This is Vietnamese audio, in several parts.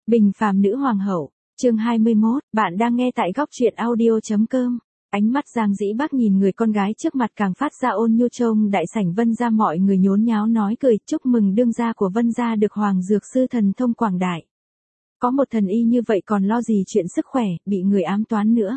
Bình phàm nữ hoàng hậu, chương 21, bạn đang nghe tại góc truyện audio.com. Ánh mắt Giang Dĩ Bác nhìn người con gái trước mặt càng phát ra ôn nhu. Trông đại sảnh Vân gia mọi người nhốn nháo nói cười chúc mừng đương gia của Vân gia được Hoàng Dược Sư thần thông quảng đại. Có một thần y như vậy còn lo gì chuyện sức khỏe, bị người ám toán nữa.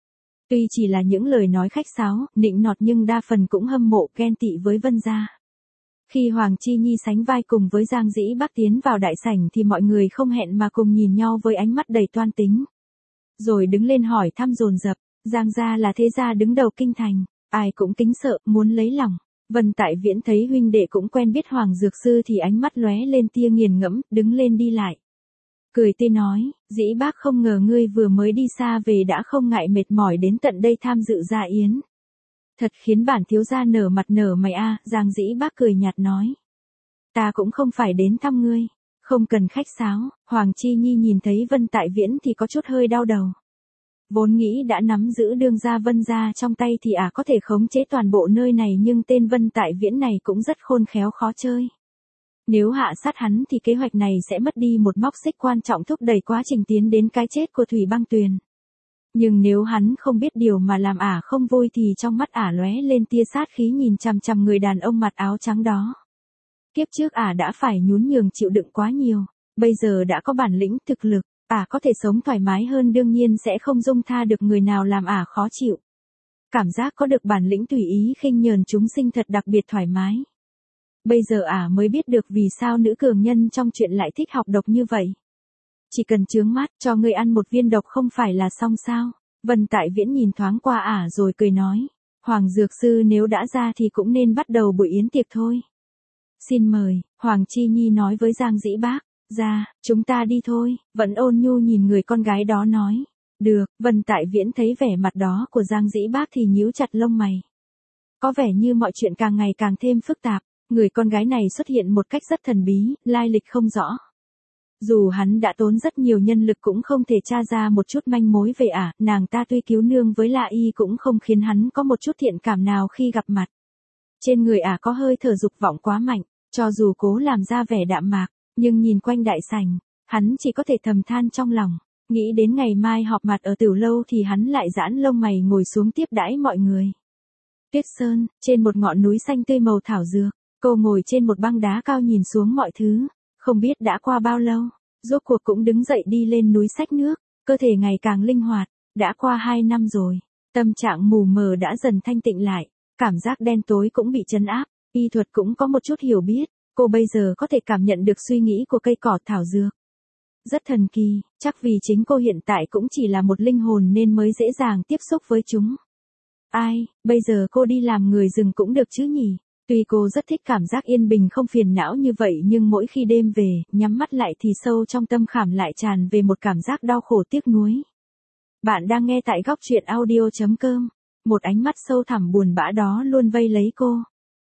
Tuy chỉ là những lời nói khách sáo, nịnh nọt nhưng đa phần cũng hâm mộ ghen tị với Vân gia. Khi Hoàng Chi Nhi sánh vai cùng với Giang Dĩ Bác tiến vào đại sảnh thì mọi người không hẹn mà cùng nhìn nhau với ánh mắt đầy toan tính. Rồi đứng lên hỏi thăm dồn dập, Giang gia là thế gia đứng đầu kinh thành, ai cũng kính sợ, muốn lấy lòng. Vân Tại Viễn thấy huynh đệ cũng quen biết Hoàng Dược Sư thì ánh mắt lóe lên tia nghiền ngẫm, đứng lên đi lại. Cười tươi nói, Dĩ Bác không ngờ ngươi vừa mới đi xa về đã không ngại mệt mỏi đến tận đây tham dự gia yến. Thật khiến bản thiếu gia nở mặt nở mày a. Giang Dĩ Bác cười nhạt nói. Ta cũng không phải đến thăm ngươi, không cần khách sáo. Hoàng Chi Nhi nhìn thấy Vân Tại Viễn thì có chút hơi đau đầu. Vốn nghĩ đã nắm giữ đương gia Vân gia trong tay thì có thể khống chế toàn bộ nơi này, nhưng tên Vân Tại Viễn này cũng rất khôn khéo khó chơi. Nếu hạ sát hắn thì kế hoạch này sẽ mất đi một móc xích quan trọng thúc đẩy quá trình tiến đến cái chết của Thủy Băng Tuyền. Nhưng nếu hắn không biết điều mà làm không vui thì trong mắt lóe lên tia sát khí nhìn chằm chằm người đàn ông mặt áo trắng đó. Kiếp trước đã phải nhún nhường chịu đựng quá nhiều, bây giờ đã có bản lĩnh thực lực, có thể sống thoải mái hơn, đương nhiên sẽ không dung tha được người nào làm khó chịu. Cảm giác có được bản lĩnh tùy ý khinh nhờn chúng sinh thật đặc biệt thoải mái. Bây giờ mới biết được vì sao nữ cường nhân trong chuyện lại thích học độc như vậy. Chỉ cần chướng mắt cho ngươi ăn một viên độc không phải là xong sao? Vân Tại Viễn nhìn thoáng qua rồi cười nói. Hoàng Dược Sư nếu đã ra thì cũng nên bắt đầu buổi yến tiệc thôi. Xin mời, Hoàng Chi Nhi nói với Giang Dĩ Bác. Ra, chúng ta đi thôi. Vẫn ôn nhu nhìn người con gái đó nói. Được. Vân Tại Viễn thấy vẻ mặt đó của Giang Dĩ Bác thì nhíu chặt lông mày. Có vẻ như mọi chuyện càng ngày càng thêm phức tạp. Người con gái này xuất hiện một cách rất thần bí, lai lịch không rõ. Dù hắn đã tốn rất nhiều nhân lực cũng không thể tra ra một chút manh mối về nàng ta tuy cứu nương với La Y cũng không khiến hắn có một chút thiện cảm nào khi gặp mặt. Trên người có hơi thở dục vọng quá mạnh, cho dù cố làm ra vẻ đạm mạc, nhưng nhìn quanh đại sảnh, hắn chỉ có thể thầm than trong lòng, nghĩ đến ngày mai họp mặt ở tiểu lâu thì hắn lại giãn lông mày ngồi xuống tiếp đãi mọi người. Tuyết Sơn, trên một ngọn núi xanh tươi màu thảo dược, cô ngồi trên một băng đá cao nhìn xuống mọi thứ. Không biết đã qua bao lâu, rốt cuộc cũng đứng dậy đi lên núi xách nước, cơ thể ngày càng linh hoạt, đã qua 2 năm rồi, tâm trạng mù mờ đã dần thanh tịnh lại, cảm giác đen tối cũng bị trấn áp, y thuật cũng có một chút hiểu biết, cô bây giờ có thể cảm nhận được suy nghĩ của cây cỏ thảo dược. Rất thần kỳ, chắc vì chính cô hiện tại cũng chỉ là một linh hồn nên mới dễ dàng tiếp xúc với chúng. Bây giờ cô đi làm người rừng cũng được chứ nhỉ? Tuy cô rất thích cảm giác yên bình không phiền não như vậy nhưng mỗi khi đêm về, nhắm mắt lại thì sâu trong tâm khảm lại tràn về một cảm giác đau khổ tiếc nuối. Bạn đang nghe tại góc truyện audio.com. Một ánh mắt sâu thẳm buồn bã đó luôn vây lấy cô.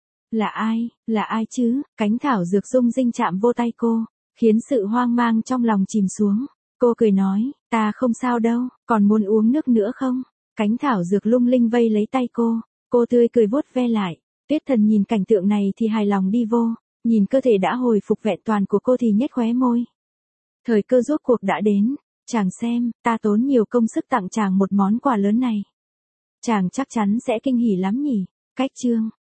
Là ai chứ? Cánh thảo dược rung rinh chạm vô tay cô, khiến sự hoang mang trong lòng chìm xuống. Cô cười nói, ta không sao đâu, còn muốn uống nước nữa không? Cánh thảo dược lung linh vây lấy tay cô tươi cười vuốt ve lại. Tuyết Thần nhìn cảnh tượng này thì hài lòng đi vô, nhìn cơ thể đã hồi phục vẹn toàn của cô thì nhếch khóe môi. Thời cơ rốt cuộc đã đến, chàng xem, ta tốn nhiều công sức tặng chàng một món quà lớn này. Chàng chắc chắn sẽ kinh hỉ lắm nhỉ. Cách chương